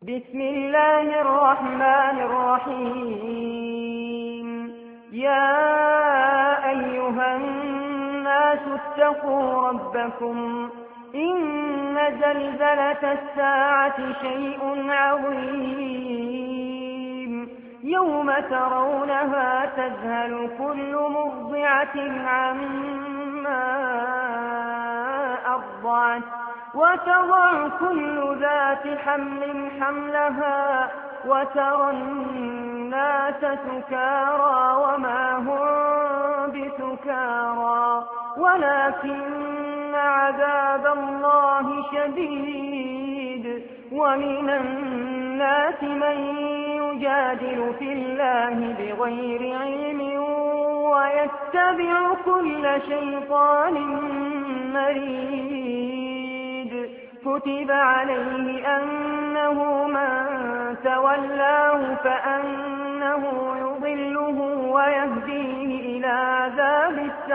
بسم الله الرحمن الرحيم يا أيها الناس اتقوا ربكم إن زلزلة الساعة شيء عظيم يوم ترونها تذهل كل مرضعة عما أرضعت وتضع كل ذات حمل حملها وترى الناس سكارى وما هم بسكارى ولكن عذاب الله شديد ومن الناس من يجادل في الله بغير علم ويتبع كل شيطان مريد كتب عليه أنه من تولاه فأنه يضله ويهديه إلى عذاب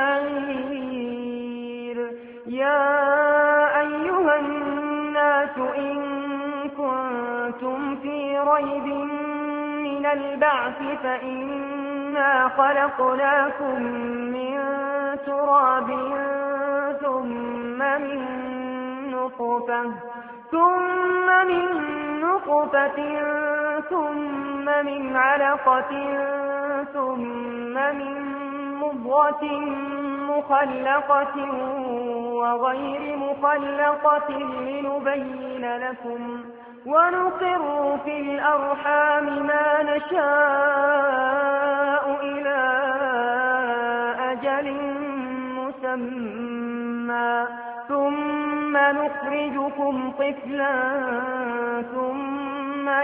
السعير يا أيها الناس إن كنتم في ريب من البعث فإنا خلقناكم من تراب ثم من نطفة ثم من علقة ثم من مضغة مخلقة وغير مخلقة لنبين لكم ونقر في الأرحام ما نشاء إلى أجل مسمى ثم نخرجكم طفلا ثم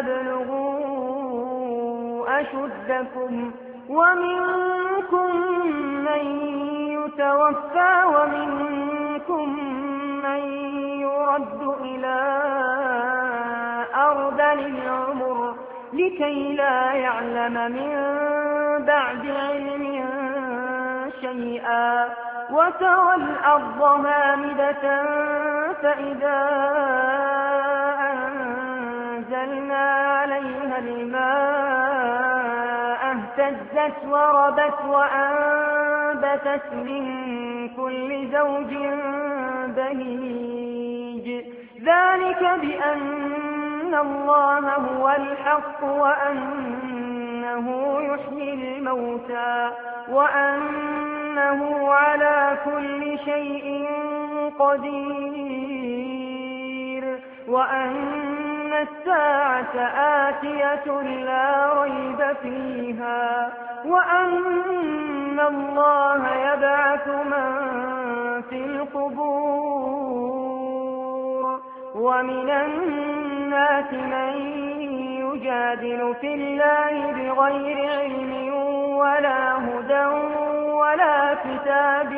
لتبلغوا أشدكم ومنكم من يتوفى ومنكم من يرد إلى أرذل العمر لكي لا يعلم من بعد علم شيئا وترى الأرض هامدة فإذا أنزلنا عليها الماء اهتزت وربت وأنبتت من كل زوج بهيج ذلك بأن الله هو الحق وأنه يحيي الموتى وأنه على كل شيء قدير وأن الساعة آتية لا ريب فيها وأن الله يبعث من في القبور ومن الناس من يجادل في الله بغير علم ولا هدى ولا كتاب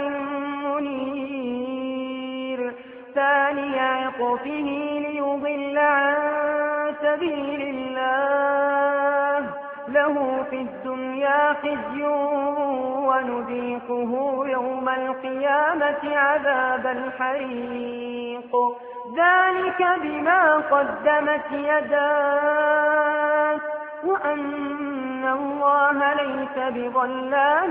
منير ثاني عطفه ليضل عن سبيل الله له في الدنيا خزي ونذيقه يوم القيامة عذاب الحريق ذلك بما قدمت يداك وأن الله ليس بظلام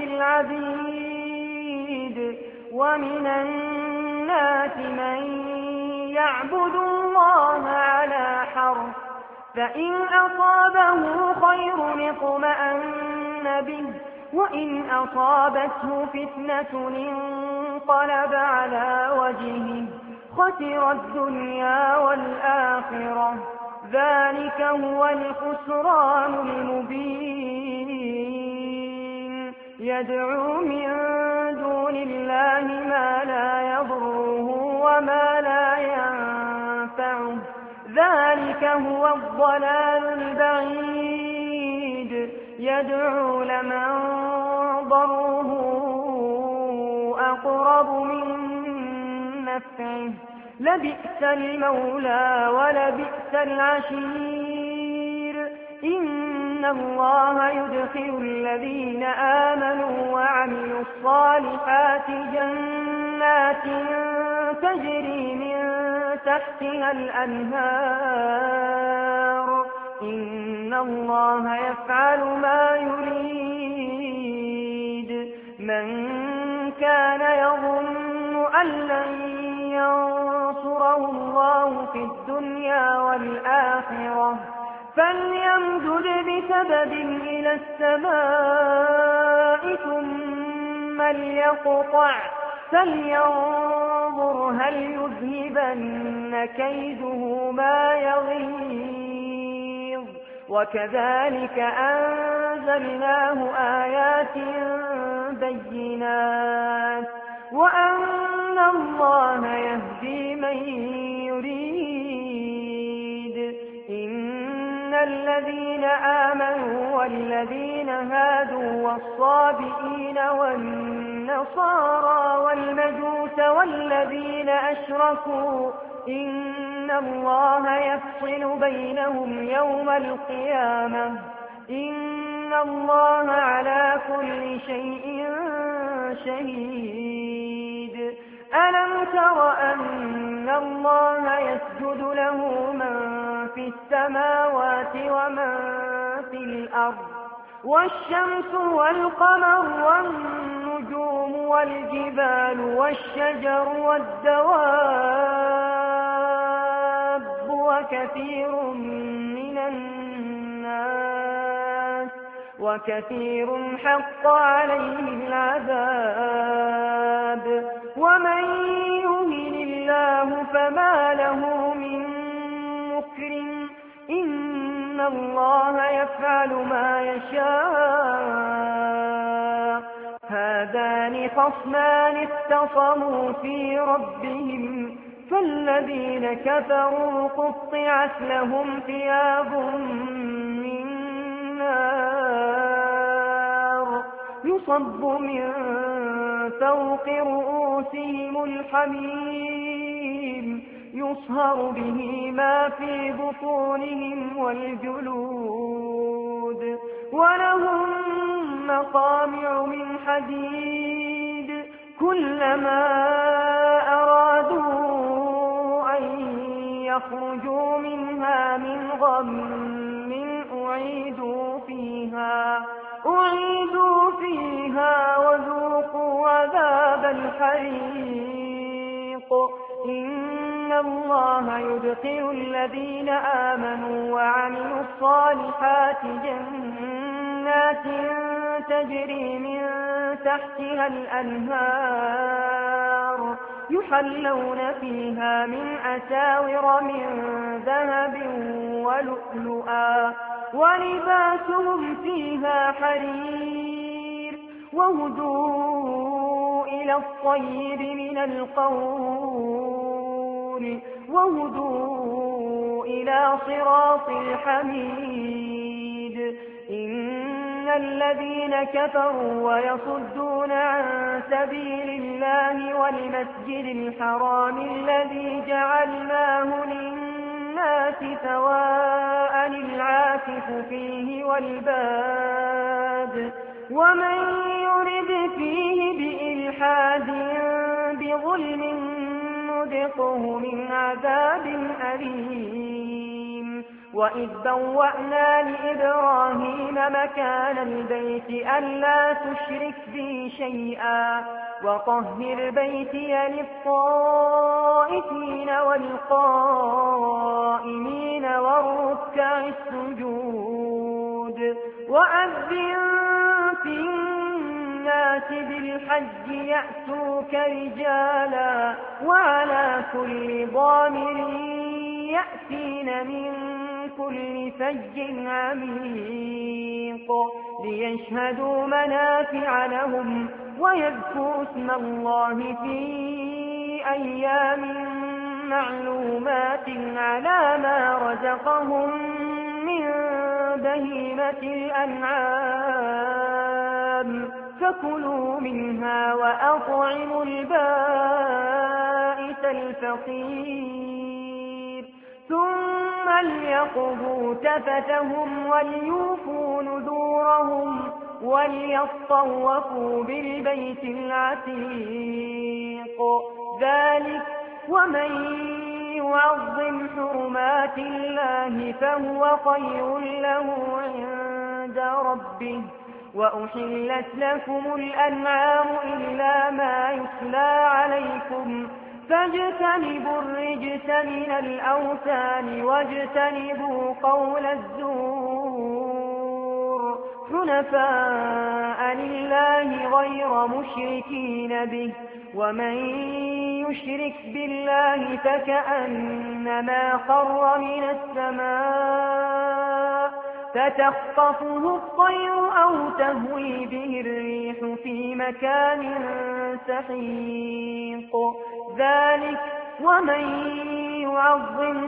للعبيد ومن الناس من يعبد الله على حرف فإن أصابه خير اطمأن به وإن أصابته فتنة انقلب على وجهه خسر الدنيا والآخرة ذلك هو الخسران المبين يدعو من دون الله ما لا يضره وما لا ينفعه ذلك هو الضلال البعيد يدعو لمن ضره أقرب من نفعه لبئس المولى ولبئس العشير إن الله يدخل الذين آمنوا وعملوا الصالحات جنات تجري من تحتها الأنهار الله يفعل ما يريد. من كان يظن أن لن ينصره الله في الدنيا والآخرة فليمدد بسبب إلى السماء ثم ليقطع فلينظر هل يذهبن كيده ما يغيظ. وكذلك أنزلناه آيات بينات وأن الله يهدي من يريد. إن الذين آمنوا والذين هادوا والصابئين والنصارى والمجوس والذين أشركوا إن الله يفصل بينهم يوم القيامة إن الله على كل شيء شهيد. ألم تر أن الله يسجد له من في السماوات ومن في الأرض والشمس والقمر والنجوم والجبال والشجر والدواب وكثير حق عليه العذاب. ومن يهن الله فما له من مكرم إن الله يفعل ما يشاء. هذان خصمان اختصموا في ربهم فالذين كفروا قطعت لهم ثياب من نار يصب من فوق رؤوسهم الحميم يصهر به ما في بطونهم والجلود. ولهم مقامع من حديد كلما أرادوا أن يخرجوا منها من غم أعيدوا فيها وذوقوا عذاب الحريق. إن الله يدخل الذين آمنوا وعملوا الصالحات جنات تجري من تحتها الأنهار يحلون فيها من أساور من ذهب ولؤلؤا ولباسهم فيها حرير. وهدوا إلى الطيب من القول وهدوا إلى صراط الحميد. إن الذين كفروا ويصدون عن سبيل الله والمسجد الحرام الذي جعلناه للناس سواء العاكف فيه والباد ومن يرد فيه بإلحاد بظلم نذقه من عذاب أليم. وإذ بوأنا لإبراهيم مكان البيت ألا تشرك بي شيئا وطهر بيتي للطائفين والقائمين والركع السجود. وأذن في الناس بالحج يأتوك رجالا وعلى كل ضامر يأتين من كل فج عميق ليشهدوا منافع لهم ويذكروا اسم الله في أيام معلومات على ما رزقهم من بهيمة الأنعام فكلوا منها وأطعموا البائس الفقير ثم ليقضوا تفتهم وليوفوا نذورهم وليطوفوا بالبيت العتيق. ذلك ومن يعظم حرمات الله فهو خير له عند ربه وأحلت لكم الأنعام إلا ما يتلى عليكم فاجتنبوا الرجس من الأوثان واجتنبوا قول الزور حنفاء لله غير مشركين به ومن يشرك بالله فكأنما خر من السماء فتخطفه الطير أو تهوي به الريح في مكان سحيق ذلك ومن يعظم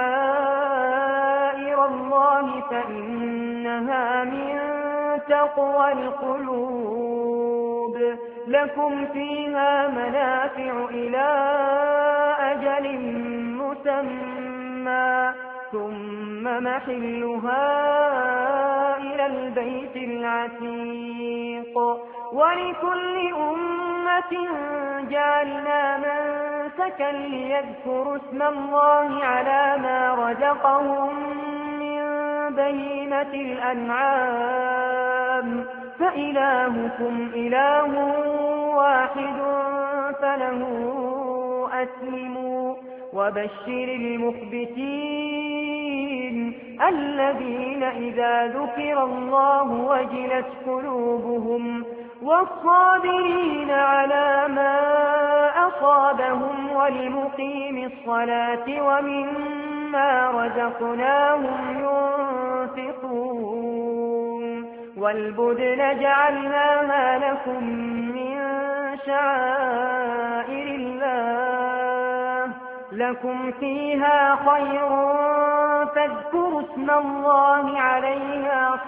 شعائر الله فإنها من تقوى القلوب لكم فيها منافع إلى أجل مسمى ثم محلها إلى البيت العتيق ولكل أمة جعلنا منسكا ليذكروا اسم الله على ما رزقهم من بهيمة الأنعام فإلهكم إله واحد فله أسلموا وبشر المخبتين الذين إذا ذكر الله وجلت قلوبهم والصابرين على ما أصابهم والمقيم الصلاة ومما رزقناهم ينفقون والبدن جعلناها لكم من شعائر الله لكم فيها خير فاذكروا اسم الله عليها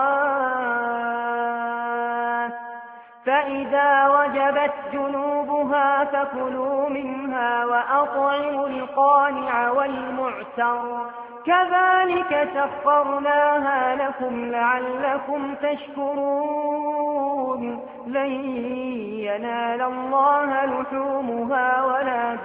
صواف فإذا وجبت جنوبها فكلوا منها وأطعموا القانع والمعتر كذلك سخرناها لكم لعلكم تشكرون لن ينال الله لحومها ولا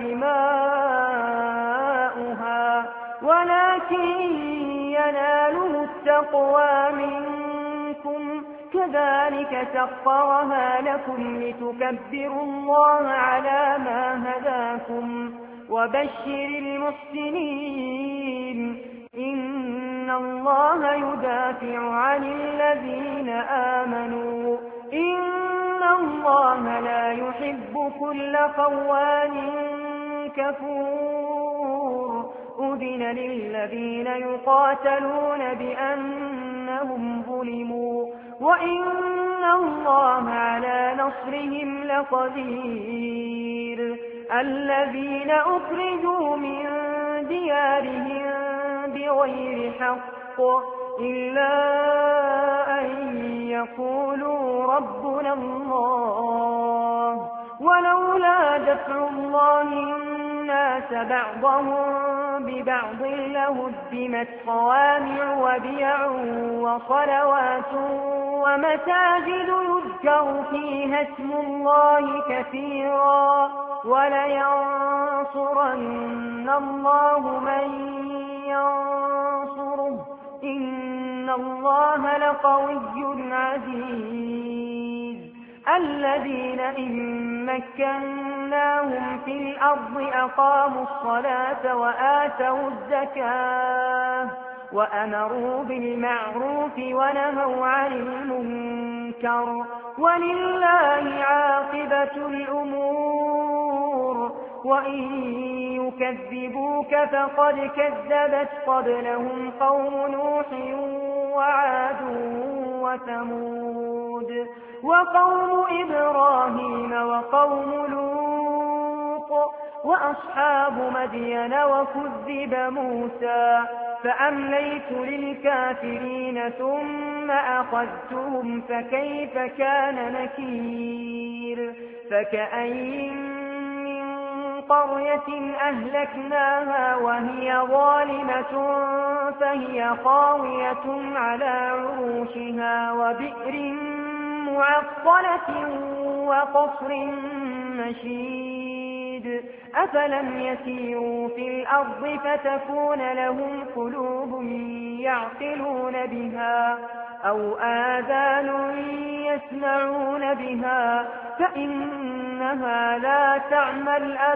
دماؤها ولكن يناله التقوى منكم كذلك سخرها لكم لتكبروا الله على ما هداكم وبشر المحسنين إن الله يدافع عن الذين آمنوا إن الله لا يحب كل خوان كفور أذن للذين يقاتلون بأنهم ظلموا وإن الله على نصرهم لقدير الذين أخرجوا من ديارهم بغير حق إلا أن يقولوا ربنا الله ولولا دفع الله الناس بعضهم ببعض لهدمت صوامع وبيع وصلوات ومساجد يذكر فيها اسم الله كثيرا ولينصرن الله من ينصره إن الله لقوي عزيز الذين إن مكناهم في الأرض أقاموا الصلاة وآتوا الزكاة وأمروا بالمعروف ونهوا عن المنكر ولله عاقبة الأمور وإن يكذبوك فقد كذبت قبلهم قوم نوح وعاد وثمود وقوم إبراهيم وقوم لوط وأصحاب مدين وكذب موسى فأمليت للكافرين ثم أخذتهم فكيف كان نكير فكأين من قرية أهلكناها وهي ظالمة فهي خاوية على عروشها وبئر معطلة وقصر مشيد أفلم يسيروا في الأرض فتكون لهم قلوب يعقلون بها أو آذان يسمعون بها فإنها لا تعمى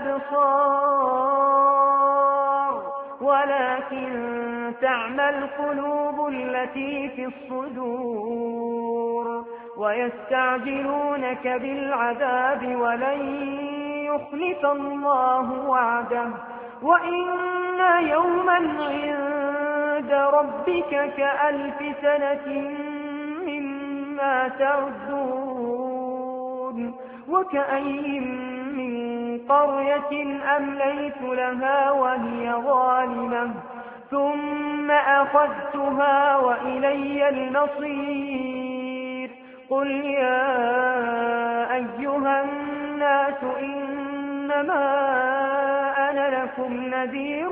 الأبصار ولكن تعمى القلوب التي في الصدور ويستعجلونك بالعذاب ولن يخلف الله وعده وإن يوما عند ربك كألف سنة مما تعدون وكأي من قرية أمليت لها وهي ظالمة ثم أخذتها وإلي المصير قل يا أيها الناس إنما أنا لكم نذير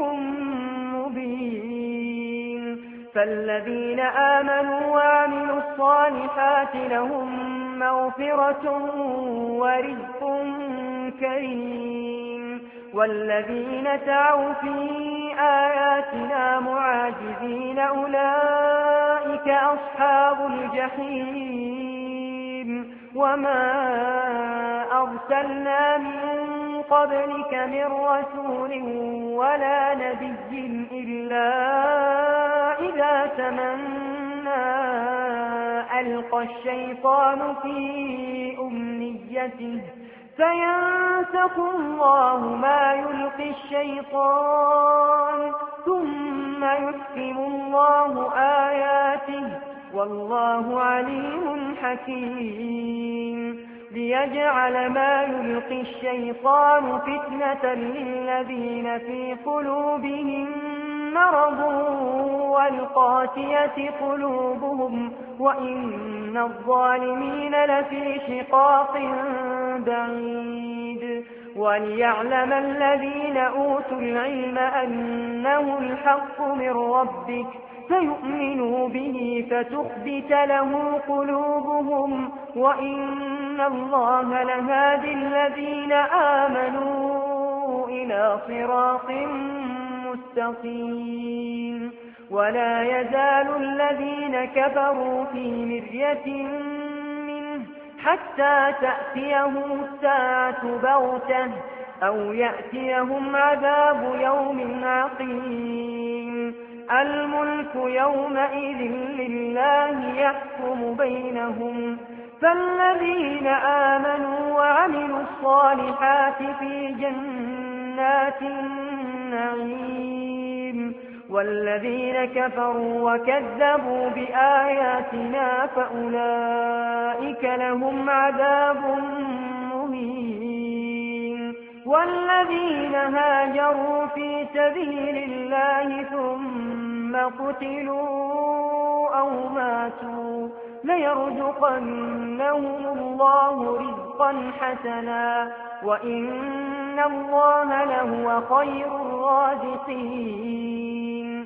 مبين فالذين آمنوا وعملوا الصالحات لهم مغفرة ورزق كريم والذين سعوا في آياتنا معاجزين أولئك أصحاب الجحيم وما أرسلنا من قبلك من رسول ولا نبي إلا إذا تمنى ألقى الشيطان في أمنيته فينسخ الله ما يلقي الشيطان ثم يحكم الله آياته والله عليم حكيم ليجعل ما يلقي الشيطان فتنة للذين في قلوبهم مرض والقاسية قلوبهم وإن الظالمين لفي شقاق بعيد وليعلم الذين أوتوا العلم أنه الحق من ربك فيؤمنوا به فتخبت له قلوبهم وإن الله لهادي الذين آمنوا إلى صراط مستقيم ولا يزال الذين كفروا في مرية منه حتى تأتيهم الساعة بغتة أو يأتيهم عذاب يوم عقيم الملك يومئذ لله يحكم بينهم فالذين آمنوا وعملوا الصالحات في جنات النعيم والذين كفروا وكذبوا بآياتنا فأولئك لهم عذاب مهين والذين هاجروا في سبيل الله ثم قتلوا أو ماتوا ليرزقنهم الله رزقا حسنا وإن الله لهو خير الرازقين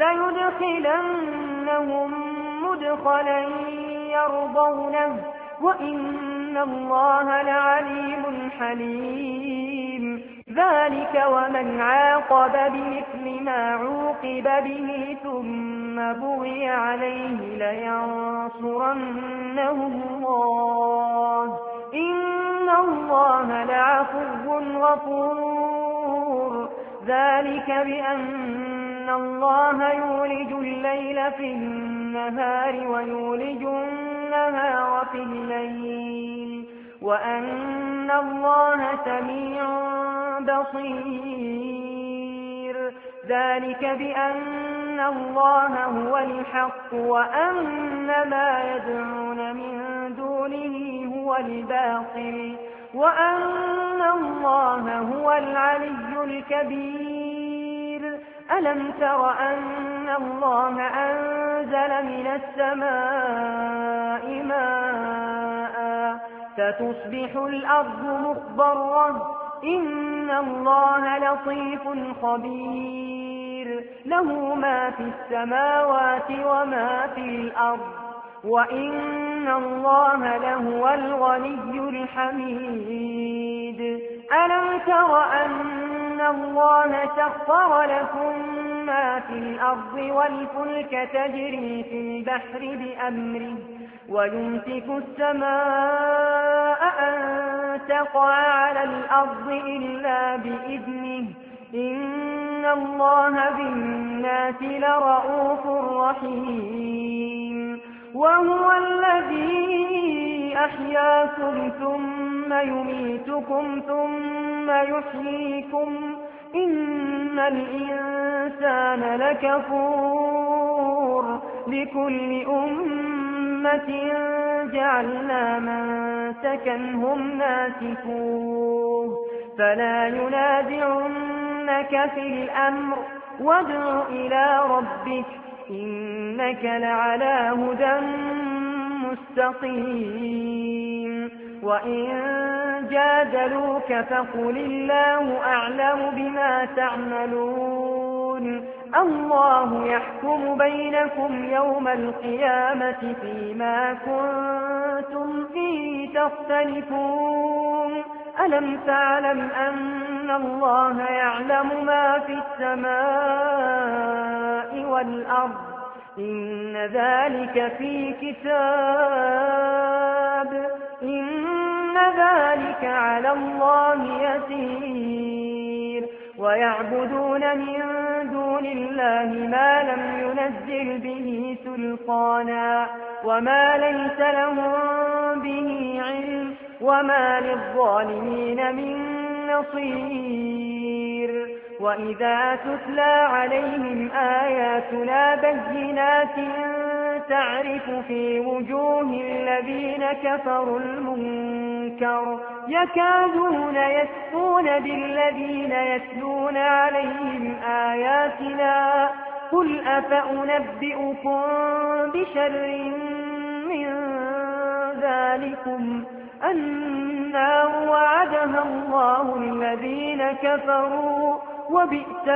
ليدخلنهم مدخلا يرضونه وإن الله لعليم حليم ذلك ومن عاقب بمثل ما عوقب به ثم بغي عليه لينصرنه الله إن الله لعفو غفور ذلك بأن الله يولج الليل في النهار ويولج النهار في الليل وأن الله سميع بصير ذلك بأن الله هو الحق وأن ما يدعون من دونه هو الباطل وأن الله هو العلي الكبير ألم تر أن الله أنزل من السماء ماء فتصبح الأرض مخضرة إن الله لطيف خبير له ما في السماوات وما في الأرض وإن الله لهو الغني الحميد ألم تر أن الله سخر لكم ما في الأرض والفلك تجري في البحر بأمره ويمسك السماء أن تقع على الأرض إلا بإذنه إن الله بالناس لرءوف رحيم وهو الذي أحياكم ثم يميتكم ثم يحييكم إن الإنسان لكفور لكل أمة جعلنا منسكا هم ناسكوه فلا ينازعنك في الأمر وادع إلى ربك إنك لعلى هدى مستقيم وإن جادلوك فقل الله أعلم بما تعملون الله يحكم بينكم يوم القيامة فيما كنتم فيه تختلفون ألم تعلم أن الله يعلم ما في السماء والأرض إن ذلك في كتاب إن ذلك على الله يسير ويعبدون من دون الله ما لم ينزل به سلطانا وما ليس لهم به علم وما للظالمين من نصير وإذا تتلى عليهم آياتنا بينات تعرف في وجوه الذين كفروا المنكر يكادون يسقون بالذين يتلون عليهم آياتنا قل أفأنبئكم بشر من ذلكم النار وعدها الله الذين كفروا وبئس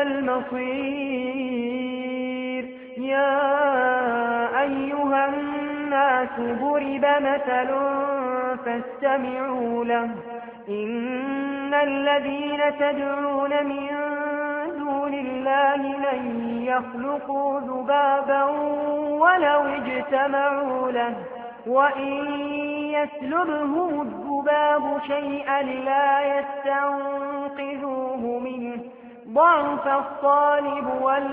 المصير يا أيها الناس ضرب مثل فاستمعوا له إن الذين تدعون من دون الله لن يخلقوا ذبابا ولو اجتمعوا له وإن يسلبهم الذباب شيئا لا يستنقذوه منه ضعف الطالب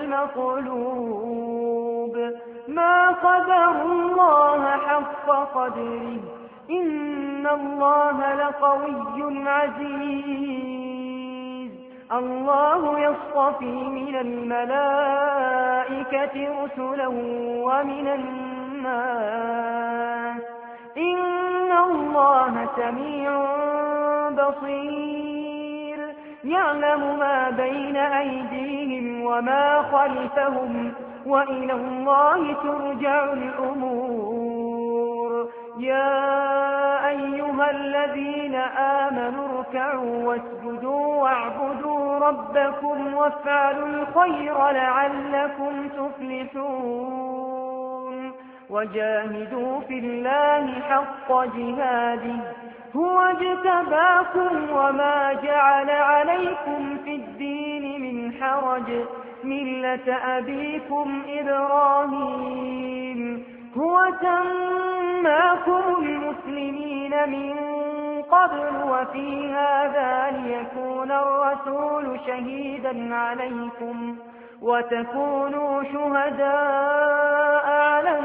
والمطلوب ما قدر الله حق قدره إن الله لقوي عزيز الله يصطفي من الملائكة رسلا ومن الناس إن الله سميع بصير يعلم ما بين أيديهم وما خلفهم وإلى الله ترجع الأمور يا أيها الذين آمنوا اركعوا واسجدوا واعبدوا ربكم وافعلوا الخير لعلكم تفلحون وجاهدوا في الله حق جهاده هو اجتباكم وما جعل عليكم في الدين من حرج ملة أبيكم إبراهيم هو سماكم المسلمين من قبل وفي هذا ليكون الرسول شهيدا عليكم وتكونوا شهداء على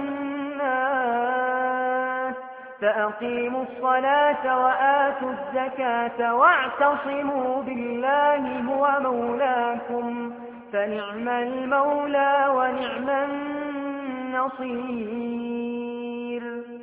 الناس فأقيموا الصلاة وآتوا الزكاة واعتصموا بالله هو مولاكم فنعم المولى ونعم النصير